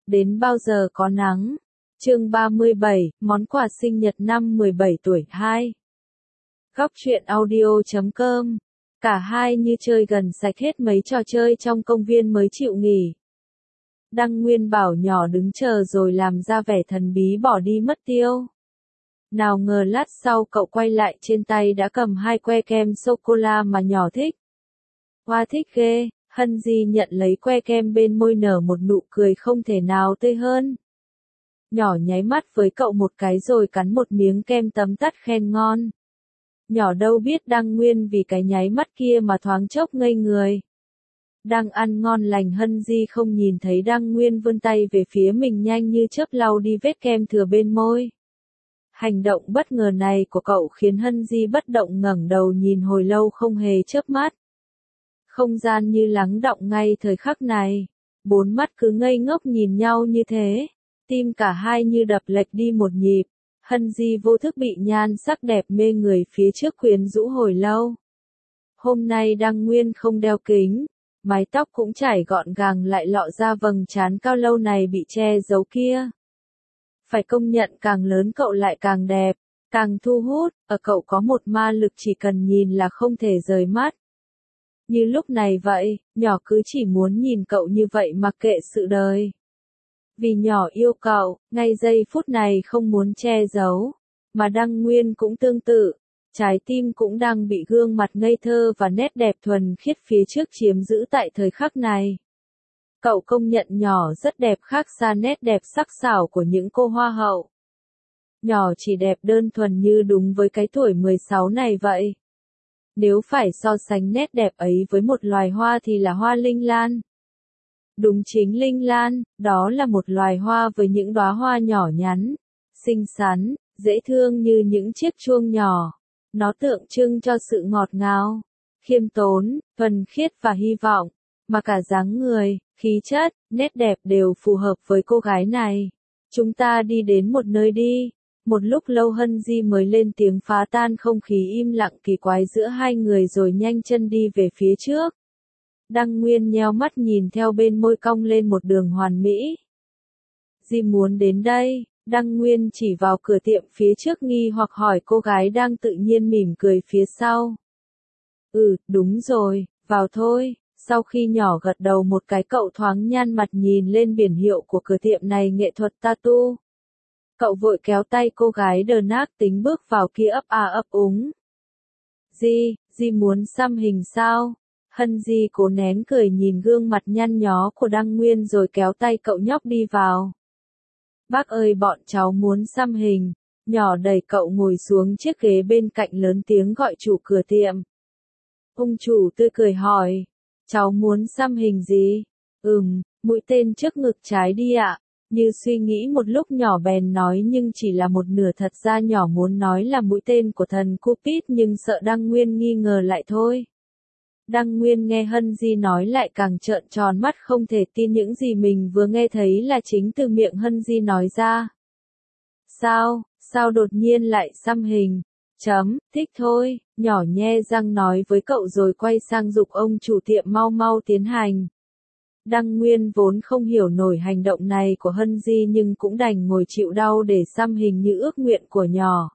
Đến bao giờ có nắng? Chương 37, món quà sinh nhật năm 17 tuổi 2. Góc truyện audio.com. Cả hai như chơi gần sạch hết mấy trò chơi trong công viên mới chịu nghỉ. Đăng Nguyên bảo nhỏ đứng chờ rồi làm ra vẻ thần bí bỏ đi mất tiêu. Nào ngờ lát sau cậu quay lại trên tay đã cầm 2 que kem sô-cô-la mà nhỏ thích. Hoa thích ghê, Hân Di nhận lấy que kem bên môi nở một nụ cười không thể nào tươi hơn. Nhỏ nháy mắt với cậu một cái rồi cắn một miếng kem tấm tắt khen ngon. Nhỏ đâu biết Đăng Nguyên vì cái nháy mắt kia mà thoáng chốc ngây người. Đang ăn ngon lành Hân Di không nhìn thấy Đăng Nguyên vươn tay về phía mình nhanh như chớp lau đi vết kem thừa bên môi. Hành động bất ngờ này của cậu khiến Hân Di bất động ngẩng đầu nhìn hồi lâu không hề chớp mắt. Không gian như lắng đọng ngay thời khắc này. 4 mắt cứ ngây ngốc nhìn nhau như thế. Tim cả hai như đập lệch đi một nhịp. Hân Di vô thức bị nhan sắc đẹp mê người phía trước quyến rũ hồi lâu. Hôm nay Đăng Nguyên không đeo kính. Mái tóc cũng chải gọn gàng lại lọ ra vầng trán cao lâu này bị che giấu kia. Phải công nhận càng lớn cậu lại càng đẹp, càng thu hút, ở cậu có một ma lực chỉ cần nhìn là không thể rời mắt. Như lúc này vậy, nhỏ cứ chỉ muốn nhìn cậu như vậy mặc kệ sự đời. Vì nhỏ yêu cậu, ngay giây phút này không muốn che giấu, mà Đăng Nguyên cũng tương tự. Trái tim cũng đang bị gương mặt ngây thơ và nét đẹp thuần khiết phía trước chiếm giữ tại thời khắc này. Cậu công nhận nhỏ rất đẹp khác xa nét đẹp sắc sảo của những cô hoa hậu. Nhỏ chỉ đẹp đơn thuần như đúng với cái tuổi 16 này vậy. Nếu phải so sánh nét đẹp ấy với một loài hoa thì là hoa linh lan. Đúng chính linh lan, đó là một loài hoa với những đóa hoa nhỏ nhắn, xinh xắn, dễ thương như những chiếc chuông nhỏ. Nó tượng trưng cho sự ngọt ngào, khiêm tốn, thuần khiết và hy vọng, mà cả dáng người, khí chất, nét đẹp đều phù hợp với cô gái này. Chúng ta đi đến một nơi đi. Một lúc lâu Hân Di mới lên tiếng phá tan không khí im lặng kỳ quái giữa hai người rồi nhanh chân đi về phía trước. Đăng Nguyên nheo mắt nhìn theo bên môi cong lên một đường hoàn mỹ. Di muốn đến đây. Đăng Nguyên chỉ vào cửa tiệm phía trước nghi hoặc hỏi cô gái đang tự nhiên mỉm cười phía sau. Đúng rồi, vào thôi. Sau khi nhỏ gật đầu một cái cậu thoáng nhăn mặt nhìn lên biển hiệu của cửa tiệm này nghệ thuật tattoo. Cậu vội kéo tay cô gái đờ nác tính bước vào kia ấp úng. Di muốn xăm hình sao? Hân Di cố nén cười nhìn gương mặt nhăn nhó của Đăng Nguyên rồi kéo tay cậu nhóc đi vào. Bác ơi bọn cháu muốn xăm hình. Nhỏ đẩy cậu ngồi xuống chiếc ghế bên cạnh lớn tiếng gọi chủ cửa tiệm. Ông chủ tươi cười hỏi. Cháu muốn xăm hình gì? Mũi tên trước ngực trái đi ạ. Như suy nghĩ một lúc nhỏ bèn nói nhưng chỉ là một nửa, thật ra nhỏ muốn nói là mũi tên của thần Cupid nhưng sợ Đăng Nguyên nghi ngờ lại thôi. Đăng Nguyên nghe Hân Di nói lại càng trợn tròn mắt không thể tin những gì mình vừa nghe thấy là chính từ miệng Hân Di nói ra. Sao đột nhiên lại xăm hình? Thích thôi, nhỏ nhe răng nói với cậu rồi quay sang giục ông chủ tiệm mau tiến hành. Đăng Nguyên vốn không hiểu nổi hành động này của Hân Di nhưng cũng đành ngồi chịu đau để xăm hình như ước nguyện của nhỏ.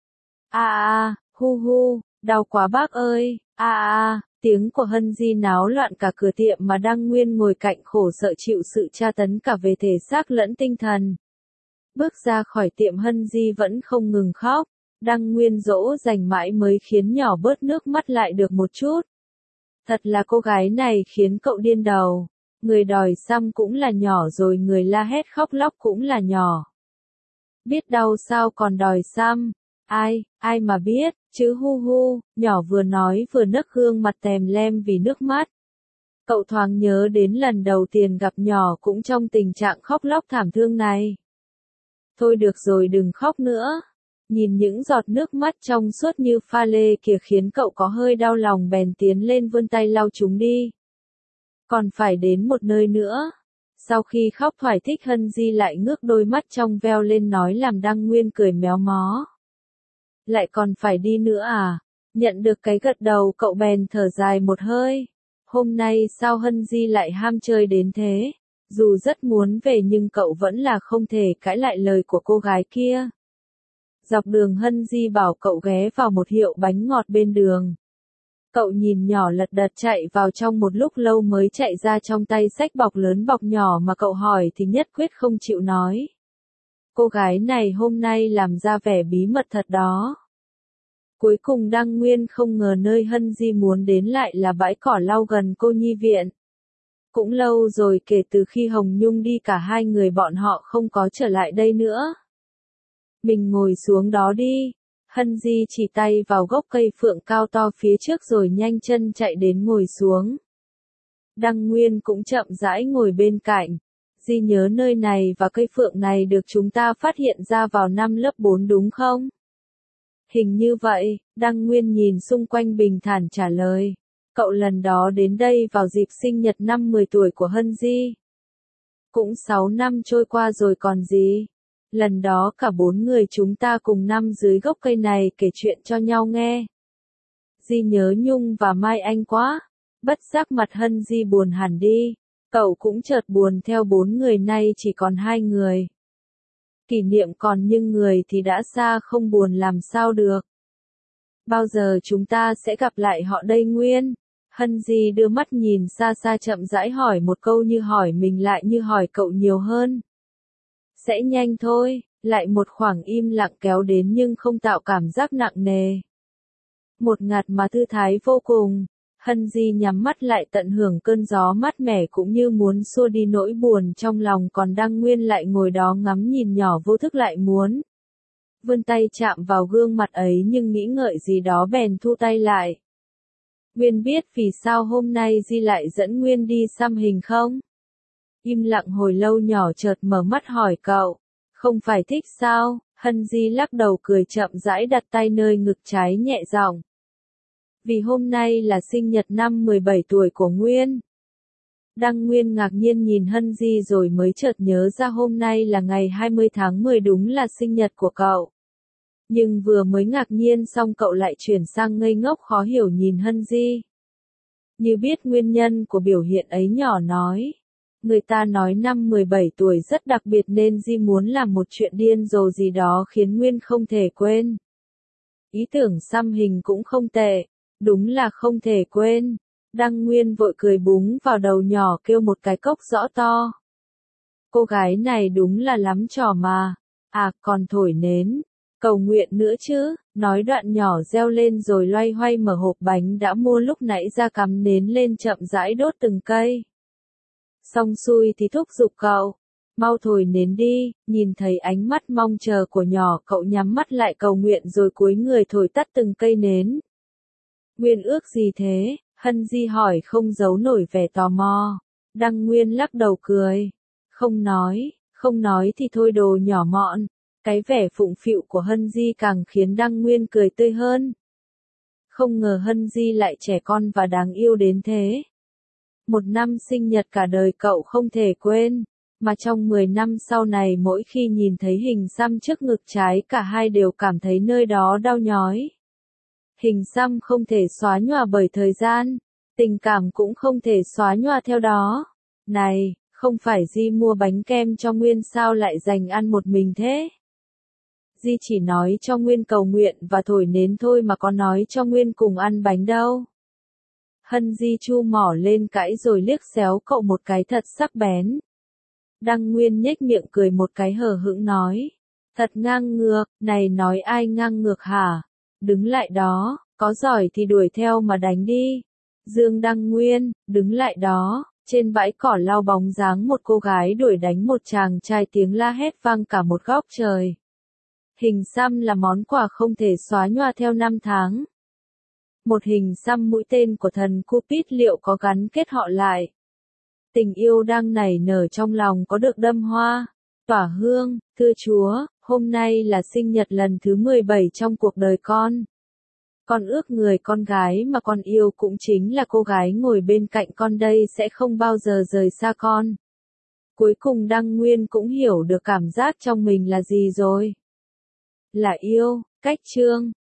Hu, đau quá bác ơi, tiếng của Hân Di náo loạn cả cửa tiệm mà Đăng Nguyên ngồi cạnh khổ sợ chịu sự tra tấn cả về thể xác lẫn tinh thần. Bước ra khỏi tiệm Hân Di vẫn không ngừng khóc. Đăng Nguyên dỗ dành mãi mới khiến nhỏ bớt nước mắt lại được một chút. Thật là cô gái này khiến cậu điên đầu. Người đòi xăm cũng là nhỏ rồi người la hét khóc lóc cũng là nhỏ. Biết đau sao còn đòi xăm. Ai mà biết, chứ hu, nhỏ vừa nói vừa nấc gương mặt tèm lem vì nước mắt. Cậu thoáng nhớ đến lần đầu tiên gặp nhỏ cũng trong tình trạng khóc lóc thảm thương này. Thôi được rồi đừng khóc nữa. Nhìn những giọt nước mắt trong suốt như pha lê kìa khiến cậu có hơi đau lòng bèn tiến lên vươn tay lau chúng đi. Còn phải đến một nơi nữa. Sau khi khóc thỏa thích Hân Di lại ngước đôi mắt trong veo lên nói làm Đăng Nguyên cười méo mó. Lại còn phải đi nữa à? Nhận được cái gật đầu cậu bèn thở dài một hơi. Hôm nay sao Hân Di lại ham chơi đến thế? Dù rất muốn về nhưng cậu vẫn là không thể cãi lại lời của cô gái kia. Dọc đường Hân Di bảo cậu ghé vào một hiệu bánh ngọt bên đường. Cậu nhìn nhỏ lật đật chạy vào trong một lúc lâu mới chạy ra, trong tay xách bọc lớn bọc nhỏ mà cậu hỏi thì nhất quyết không chịu nói. Cô gái này hôm nay làm ra vẻ bí mật thật đó. Cuối cùng Đăng Nguyên không ngờ nơi Hân Di muốn đến lại là bãi cỏ lau gần cô nhi viện. Cũng lâu rồi kể từ khi Hồng Nhung đi cả hai người bọn họ không có trở lại đây nữa. Mình ngồi xuống đó đi. Hân Di chỉ tay vào gốc cây phượng cao to phía trước rồi nhanh chân chạy đến ngồi xuống. Đăng Nguyên cũng chậm rãi ngồi bên cạnh. Di nhớ nơi này và cây phượng này được chúng ta phát hiện ra vào năm lớp 4 đúng không? Hình như vậy, Đăng Nguyên nhìn xung quanh bình thản trả lời. Cậu lần đó đến đây vào dịp sinh nhật năm 10 tuổi của Hân Di. Cũng 6 năm trôi qua rồi còn gì. Lần đó cả 4 người chúng ta cùng nằm dưới gốc cây này kể chuyện cho nhau nghe. Di nhớ Nhung và Mai Anh quá. Bất giác mặt Hân Di buồn hẳn đi. Cậu cũng chợt buồn theo, 4 người nay chỉ còn 2 người. Kỷ niệm còn nhưng người thì đã xa, không buồn làm sao được. Bao giờ chúng ta sẽ gặp lại họ đây Nguyên? Hân Di đưa mắt nhìn xa xa chậm rãi hỏi một câu, như hỏi mình lại như hỏi cậu nhiều hơn. Sẽ nhanh thôi. Lại một khoảng im lặng kéo đến nhưng không tạo cảm giác nặng nề. Một ngạt mà thư thái vô cùng. Hân Di nhắm mắt lại tận hưởng cơn gió mát mẻ cũng như muốn xua đi nỗi buồn trong lòng, còn Đăng Nguyên lại ngồi đó ngắm nhìn nhỏ vô thức lại muốn vươn tay chạm vào gương mặt ấy nhưng nghĩ ngợi gì đó bèn thu tay lại. Nguyên biết vì sao hôm nay Di lại dẫn Nguyên đi xăm hình không? Im lặng hồi lâu nhỏ chợt mở mắt hỏi cậu. Không phải thích sao? Hân Di lắc đầu cười chậm rãi đặt tay nơi ngực trái nhẹ giọng. Vì hôm nay là sinh nhật năm 17 tuổi của Nguyên. Đăng Nguyên ngạc nhiên nhìn Hân Di rồi mới chợt nhớ ra hôm nay là ngày 20 tháng 10 đúng là sinh nhật của cậu. Nhưng vừa mới ngạc nhiên xong cậu lại chuyển sang ngây ngốc khó hiểu nhìn Hân Di. Như biết nguyên nhân của biểu hiện ấy nhỏ nói. Người ta nói năm 17 tuổi rất đặc biệt nên Di muốn làm một chuyện điên rồ gì đó khiến Nguyên không thể quên. Ý tưởng xăm hình cũng không tệ. Đúng là không thể quên. Đăng Nguyên vội cười búng vào đầu nhỏ kêu một cái cốc rõ to. Cô gái này đúng là lắm trò mà. À còn thổi nến. Cầu nguyện nữa chứ. Nói đoạn nhỏ reo lên rồi loay hoay mở hộp bánh đã mua lúc nãy ra cắm nến lên chậm rãi đốt từng cây. Xong xuôi thì thúc giục cậu. Mau thổi nến đi. Nhìn thấy ánh mắt mong chờ của nhỏ cậu nhắm mắt lại cầu nguyện rồi cúi người thổi tắt từng cây nến. Nguyên ước gì thế? Hân Di hỏi không giấu nổi vẻ tò mò. Đăng Nguyên lắc đầu cười. Không nói thì thôi đồ nhỏ mọn. Cái vẻ phụng phịu của Hân Di càng khiến Đăng Nguyên cười tươi hơn. Không ngờ Hân Di lại trẻ con và đáng yêu đến thế. Một năm sinh nhật cả đời cậu không thể quên. Mà trong 10 năm sau này mỗi khi nhìn thấy hình xăm trước ngực trái cả hai đều cảm thấy nơi đó đau nhói. Hình xăm không thể xóa nhòa bởi thời gian, tình cảm cũng không thể xóa nhòa theo đó. Này, không phải Di mua bánh kem cho Nguyên sao lại dành ăn một mình thế? Di chỉ nói cho Nguyên cầu nguyện và thổi nến thôi mà có nói cho Nguyên cùng ăn bánh đâu. Hân Di chu mỏ lên cãi rồi liếc xéo cậu một cái thật sắc bén. Đăng Nguyên nhếch miệng cười một cái hờ hững nói. Thật ngang ngược, này nói ai ngang ngược hả? Đứng lại đó, có giỏi thì đuổi theo mà đánh đi. Dương Đăng Nguyên, đứng lại đó, trên bãi cỏ lau bóng dáng một cô gái đuổi đánh một chàng trai, tiếng la hét vang cả một góc trời. Hình xăm là món quà không thể xóa nhòa theo năm tháng. Một hình xăm mũi tên của thần Cupid liệu có gắn kết họ lại? Tình yêu đang nảy nở trong lòng có được đâm hoa, tỏa hương, thưa Chúa, hôm nay là sinh nhật lần thứ 17 trong cuộc đời con. Con ước người con gái mà con yêu cũng chính là cô gái ngồi bên cạnh con đây sẽ không bao giờ rời xa con. Cuối cùng Đăng Nguyên cũng hiểu được cảm giác trong mình là gì rồi. Là yêu, cách chương.